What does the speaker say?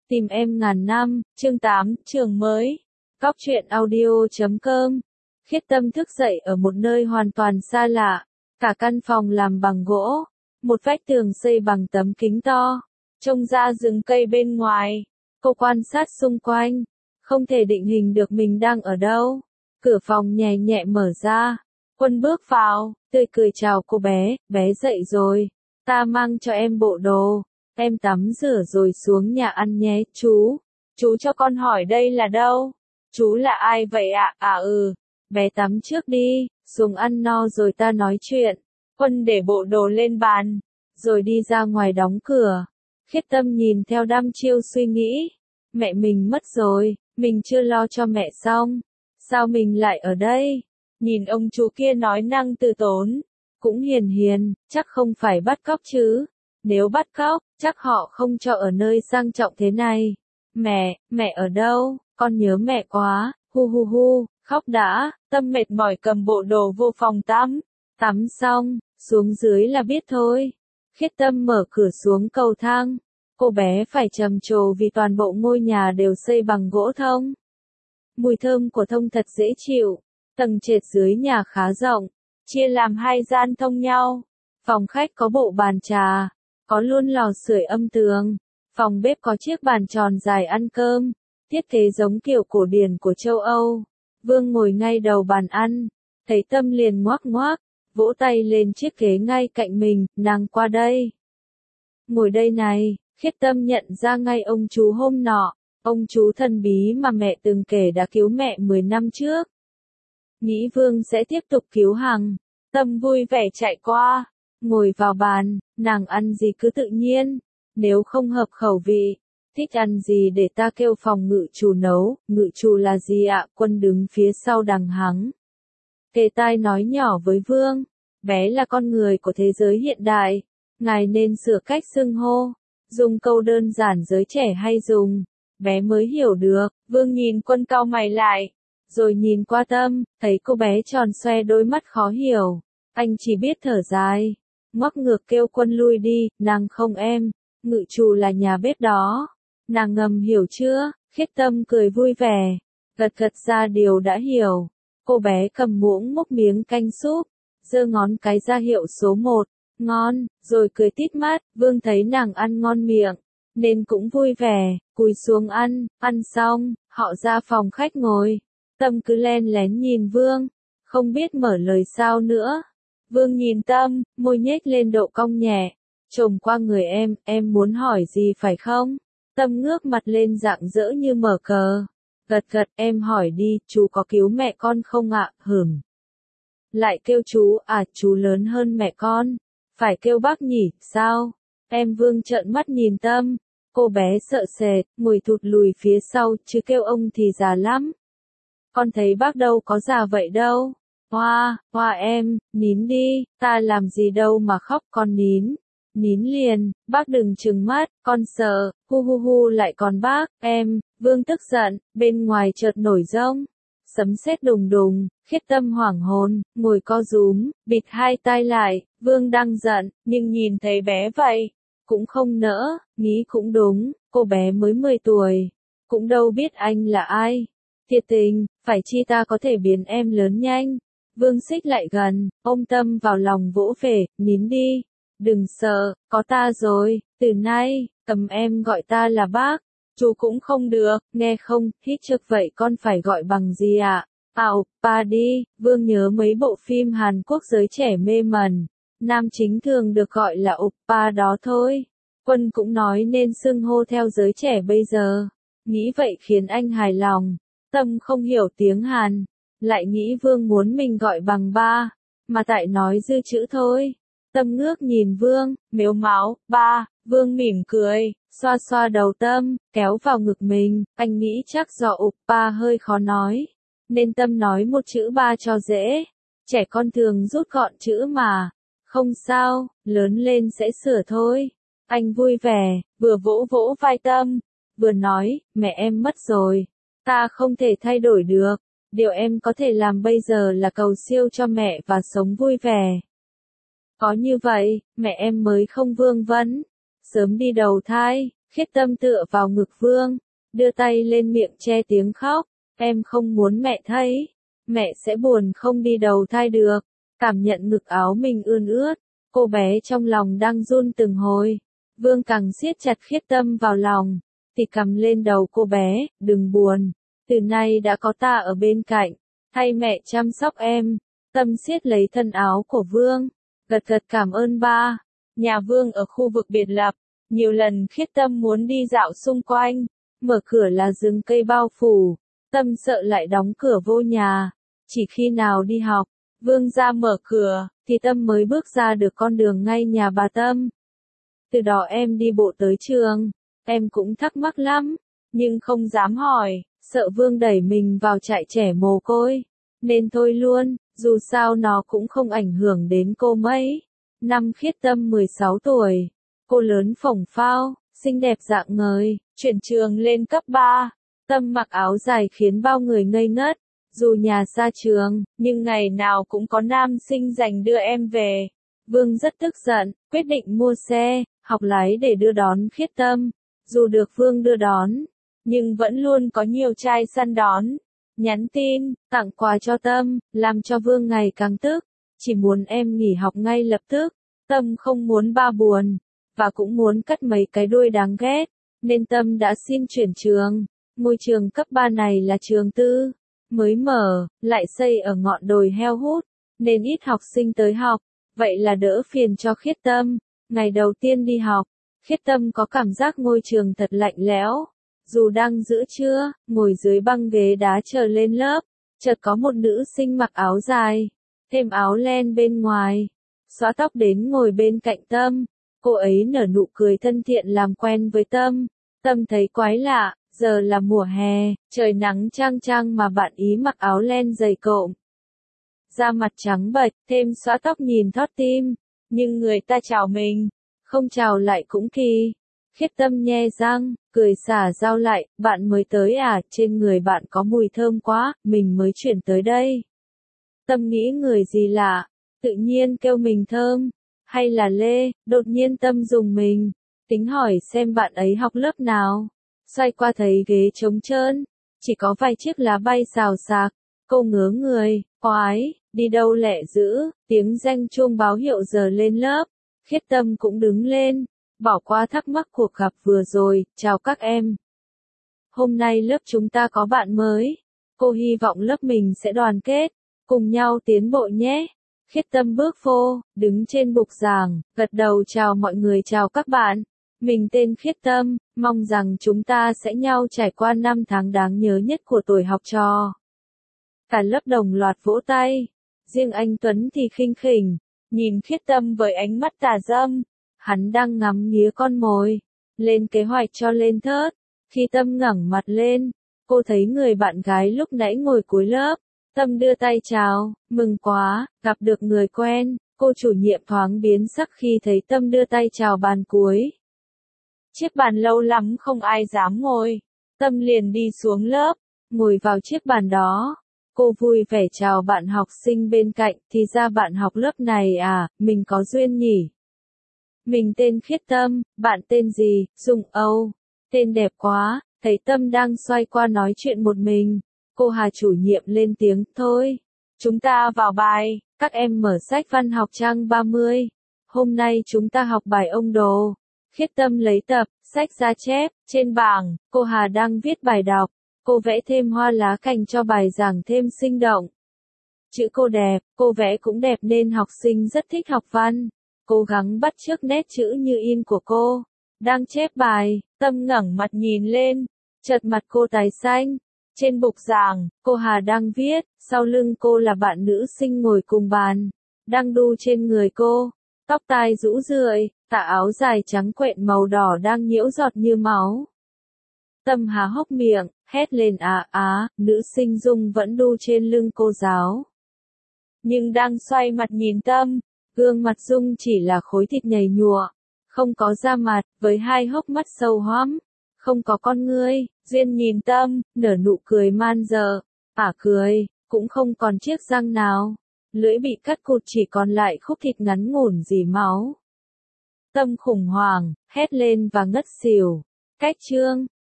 Tìm em ngàn năm, chương 8, trường mới. Cóc truyện audio.com. Khiết Tâm thức dậy ở một nơi hoàn toàn xa lạ. Cả căn phòng làm bằng gỗ. Một vách tường xây bằng tấm kính to. Trông ra rừng cây bên ngoài. Cô quan sát xung quanh. Không thể định hình được mình đang ở đâu. Cửa phòng nhẹ nhẹ mở ra. Quân bước vào, tươi cười chào cô bé dậy rồi. Ta mang cho em bộ đồ. Em tắm rửa rồi xuống nhà ăn nhé, chú. Chú cho con hỏi đây là đâu? Chú là ai vậy ạ? Bé tắm trước đi, xuống ăn no rồi ta nói chuyện. Quân để bộ đồ lên bàn, rồi đi ra ngoài đóng cửa. Khiết Tâm nhìn theo đăm chiêu suy nghĩ. Mẹ mình mất rồi, mình chưa lo cho mẹ xong. Sao mình lại ở đây? Nhìn ông chú kia nói năng từ tốn, cũng hiền hiền, chắc không phải bắt cóc chứ. Nếu bắt cóc, chắc họ không cho ở nơi sang trọng thế này. Mẹ ở đâu? Con nhớ mẹ quá, hu, khóc đã. Tâm mệt mỏi cầm bộ đồ vô phòng tắm. Tắm xong, xuống dưới là biết thôi. Khiết Tâm mở cửa xuống cầu thang. Cô bé phải trầm trồ vì toàn bộ ngôi nhà đều xây bằng gỗ thông. Mùi thơm của thông thật dễ chịu. Tầng trệt dưới nhà khá rộng, chia làm hai gian thông nhau. Phòng khách có bộ bàn trà, có luôn lò sưởi âm tường. Phòng bếp có chiếc bàn tròn dài ăn cơm, thiết kế giống kiểu cổ điển của châu Âu. Vương ngồi ngay đầu bàn ăn, thấy Tâm liền ngoác, vỗ tay lên chiếc ghế ngay cạnh mình, nàng qua đây. Ngồi đây này, Khiết Tâm nhận ra ngay ông chú hôm nọ, ông chú thần bí mà mẹ từng kể đã cứu mẹ 10 năm trước. Nghĩ Vương sẽ tiếp tục cứu Hằng. Tâm vui vẻ chạy qua, ngồi vào bàn, nàng ăn gì cứ tự nhiên, nếu không hợp khẩu vị, thích ăn gì để ta kêu phòng ngự chủ nấu. Ngự chủ là gì ạ? Quân đứng phía sau đằng hắn, kề tai nói nhỏ với Vương, bé là con người của thế giới hiện đại, ngài nên sửa cách xưng hô, dùng câu đơn giản giới trẻ hay dùng, bé mới hiểu được. Vương nhìn Quân cau mày lại, rồi nhìn qua Tâm, thấy cô bé tròn xoe đôi mắt khó hiểu. Anh chỉ biết thở dài, ngoắc ngược kêu Quân lui đi. Nàng không em, ngự trù là nhà bếp đó. Nàng ngầm hiểu chưa? Khiết Tâm cười vui vẻ, gật ra điều đã hiểu. Cô bé cầm muỗng múc miếng canh súp, giơ ngón cái ra hiệu số 1, ngon, rồi cười tít mắt. Vương thấy nàng ăn ngon miệng, nên cũng vui vẻ, cúi xuống ăn xong, họ ra phòng khách ngồi. Tâm cứ len lén nhìn Vương, không biết mở lời sao nữa. Vương nhìn Tâm, môi nhếch lên độ cong nhẹ, chồm qua người em muốn hỏi gì phải không? Tâm ngước mặt lên rạng rỡ như mở cờ. Gật, em hỏi đi, chú có cứu mẹ con không ạ? Lại kêu chú à? Chú lớn hơn mẹ con, phải kêu bác nhỉ, sao? Em. Vương trợn mắt nhìn Tâm, cô bé sợ sệt, ngồi thụt lùi phía sau, chứ kêu ông thì già lắm. Con thấy bác đâu có già vậy đâu. Hoa em, nín đi, ta làm gì đâu mà khóc, con nín liền, bác đừng trừng mắt, con sợ, hu lại còn bác, em. Vương tức giận, bên ngoài chợt nổi giông, sấm sét đùng đùng. Khiết Tâm hoảng hồn, ngồi co rúm, bịt hai tai lại. Vương đang giận, nhưng nhìn thấy bé vậy, cũng không nỡ, nghĩ cũng đúng, cô bé mới 10 tuổi, cũng đâu biết anh là ai. Thiệt tình, phải chi ta có thể biến em lớn nhanh. Vương xích lại gần, ôm Tâm vào lòng vỗ về, nín đi, đừng sợ, có ta rồi, từ nay, cầm em gọi ta là bác, chú cũng không được, nghe không, hít trực vậy con phải gọi bằng gì ạ? Oppa đi. Vương nhớ mấy bộ phim Hàn Quốc giới trẻ mê mẩn, nam chính thường được gọi là Oppa đó thôi. Quân cũng nói nên xưng hô theo giới trẻ bây giờ, nghĩ vậy khiến anh hài lòng. Tâm không hiểu tiếng Hàn, lại nghĩ Vương muốn mình gọi bằng ba, mà tại nói dư chữ thôi. Tâm ngước nhìn Vương, mếu máo, ba. Vương mỉm cười, xoa đầu Tâm, kéo vào ngực mình. Anh nghĩ chắc do Oppa hơi khó nói, nên Tâm nói một chữ ba cho dễ. Trẻ con thường rút gọn chữ mà. Không sao, lớn lên sẽ sửa thôi. Anh vui vẻ, vừa vỗ vai Tâm, vừa nói, mẹ em mất rồi, ta không thể thay đổi được. Điều em có thể làm bây giờ là cầu siêu cho mẹ và sống vui vẻ. Có như vậy, mẹ em mới không vương vấn, sớm đi đầu thai, Khiết Tâm tựa vào ngực Vương, đưa tay lên miệng che tiếng khóc, em không muốn mẹ thấy, mẹ sẽ buồn không đi đầu thai được. Cảm nhận ngực áo mình ươn ướt, cô bé trong lòng đang run từng hồi. Vương càng siết chặt Khiết Tâm vào lòng, thì cầm lên đầu cô bé, đừng buồn, từ nay đã có ta ở bên cạnh, thay mẹ chăm sóc em. Tâm siết lấy thân áo của Vương, gật gật cảm ơn ba. Nhà Vương ở khu vực biệt lập, nhiều lần Khiết Tâm muốn đi dạo xung quanh, mở cửa là rừng cây bao phủ, Tâm sợ lại đóng cửa vô nhà. Chỉ khi nào đi học, Vương ra mở cửa, thì Tâm mới bước ra được con đường ngay nhà bà Tâm. Từ đó em đi bộ tới trường, em cũng thắc mắc lắm, nhưng không dám hỏi, sợ Vương đẩy mình vào trại trẻ mồ côi, nên thôi luôn, dù sao nó cũng không ảnh hưởng đến cô mấy. Năm Khiết Tâm 16 tuổi, cô lớn phồng phao, xinh đẹp rạng ngời, chuyển trường lên cấp 3. Tâm mặc áo dài khiến bao người ngây ngất, dù nhà xa trường, nhưng ngày nào cũng có nam sinh giành đưa em về. Vương rất tức giận, quyết định mua xe, học lái để đưa đón Khiết Tâm. Dù được Vương đưa đón, nhưng vẫn luôn có nhiều trai săn đón, nhắn tin, tặng quà cho Tâm, làm cho Vương ngày càng tức, chỉ muốn em nghỉ học ngay lập tức. Tâm không muốn ba buồn, và cũng muốn cắt mấy cái đuôi đáng ghét, nên Tâm đã xin chuyển trường. Ngôi trường cấp 3 này là trường tư, mới mở, lại xây ở ngọn đồi heo hút, nên ít học sinh tới học, vậy là đỡ phiền cho Khiết Tâm. Ngày đầu tiên đi học, Khiết Tâm có cảm giác ngôi trường thật lạnh lẽo. Dù đang giữa trưa, ngồi dưới băng ghế đá chờ lên lớp, chợt có một nữ sinh mặc áo dài, thêm áo len bên ngoài, xõa tóc đến ngồi bên cạnh Tâm. Cô ấy nở nụ cười thân thiện làm quen với Tâm. Tâm thấy quái lạ, giờ là mùa hè, trời nắng chang chang mà bạn ý mặc áo len dày cộm, da mặt trắng bệch, thêm xõa tóc nhìn thót tim, nhưng người ta chào mình, không chào lại cũng kỳ. Khiết Tâm nhe răng, cười xả dao lại, bạn mới tới à, trên người bạn có mùi thơm quá, mình mới chuyển tới đây. Tâm nghĩ người gì lạ, tự nhiên kêu mình thơm, hay là Lê, đột nhiên Tâm dùng mình, tính hỏi xem bạn ấy học lớp nào. Xoay qua thấy ghế trống trơn, chỉ có vài chiếc lá bay xào xạc, cô ngớ người, oái, đi đâu lẹ dữ, tiếng reng chuông báo hiệu giờ lên lớp. Khiết Tâm cũng đứng lên, bỏ qua thắc mắc cuộc gặp vừa rồi, chào các em. Hôm nay lớp chúng ta có bạn mới, cô hy vọng lớp mình sẽ đoàn kết, cùng nhau tiến bộ nhé. Khiết Tâm bước vô, đứng trên bục giảng, gật đầu chào mọi người, chào các bạn. Mình tên Khiết Tâm, mong rằng chúng ta sẽ nhau trải qua 5 tháng đáng nhớ nhất của tuổi học trò. Cả lớp đồng loạt vỗ tay, riêng anh Tuấn thì khinh khỉnh, nhìn Khiết Tâm với ánh mắt tà dâm, hắn đang ngắm nghía con mồi, lên kế hoạch cho lên thớt. Khi Tâm ngẩng mặt lên, cô thấy người bạn gái lúc nãy ngồi cuối lớp. Tâm đưa tay chào, mừng quá, gặp được người quen. Cô chủ nhiệm thoáng biến sắc khi thấy Tâm đưa tay chào bàn cuối. Chiếc bàn lâu lắm không ai dám ngồi, Tâm liền đi xuống lớp, ngồi vào chiếc bàn đó. Cô vui vẻ chào bạn học sinh bên cạnh, thì ra bạn học lớp này à, mình có duyên nhỉ. Mình tên Khiết Tâm, bạn tên gì? Dung Âu. Tên đẹp quá. Thấy Tâm đang xoay qua nói chuyện một mình, cô Hà chủ nhiệm lên tiếng, thôi, chúng ta vào bài, các em mở sách văn học trang 30. Hôm nay chúng ta học bài ông Đồ. Khiết Tâm lấy tập, sách ra chép, trên bảng, cô Hà đang viết bài đọc, cô vẽ thêm hoa lá cành cho bài giảng thêm sinh động. Chữ cô đẹp, cô vẽ cũng đẹp nên học sinh rất thích học văn, cố gắng bắt chước nét chữ như in của cô. Đang chép bài, Tâm ngẩng mặt nhìn lên, chợt mặt cô tái xanh. Trên bục giảng, cô Hà đang viết, sau lưng cô là bạn nữ sinh ngồi cùng bàn, đang đu trên người cô, tóc tai rũ rượi, tà áo dài trắng quện màu đỏ đang nhiễu giọt như máu. Tâm há hốc miệng, hét lên nữ sinh Dung vẫn đu trên lưng cô giáo. Nhưng đang xoay mặt nhìn Tâm, gương mặt Dung chỉ là khối thịt nhầy nhụa, không có da mặt, với hai hốc mắt sâu hoắm, không có con ngươi. Duyên nhìn Tâm, nở nụ cười man dợ, cười, cũng không còn chiếc răng nào, lưỡi bị cắt cụt chỉ còn lại khúc thịt ngắn ngủn rỉ máu. Tâm khủng hoảng, hét lên và ngất xỉu. Cách chương